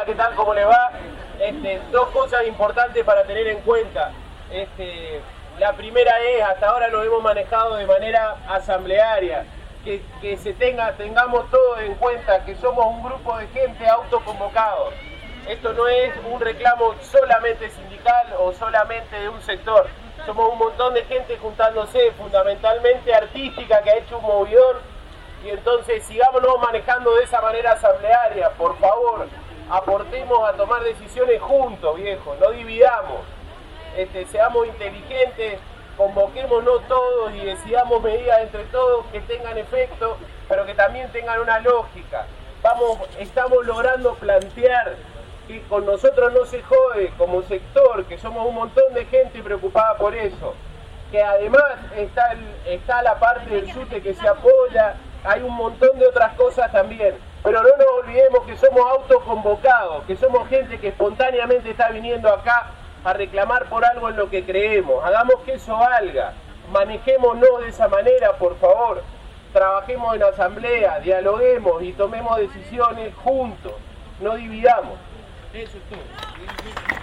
¿qué tal? ¿Cómo le va? Dos cosas importantes para tener en cuenta. La primera es, hasta ahora lo hemos manejado de manera asamblearia, que tengamos todos en cuenta que somos un grupo de gente autoconvocados. Esto no es un reclamo solamente sindical o solamente de un sector. Somos un montón de gente juntándose, fundamentalmente artística, que ha hecho un movidón. Y entonces sigámonos manejando de esa manera asamblearia, por favor. Aportemos a tomar decisiones juntos, viejo, no dividamos. Seamos inteligentes, convoquémonos todos y decidamos medidas entre todos que tengan efecto, pero que también tengan una lógica. Estamos logrando plantear que con nosotros no se jode como sector, que somos un montón de gente preocupada por eso, que además está la parte del SUTE que se apoya, hay un montón de otras cosas también, pero no nos olvidemos que somos autoconvocados, que somos gente que espontáneamente está viniendo acá a reclamar por algo en lo que creemos. Hagamos que eso valga, manejémonos de esa manera, por favor, trabajemos en asamblea, dialoguemos y tomemos decisiones juntos, no dividamos. Eso es todo.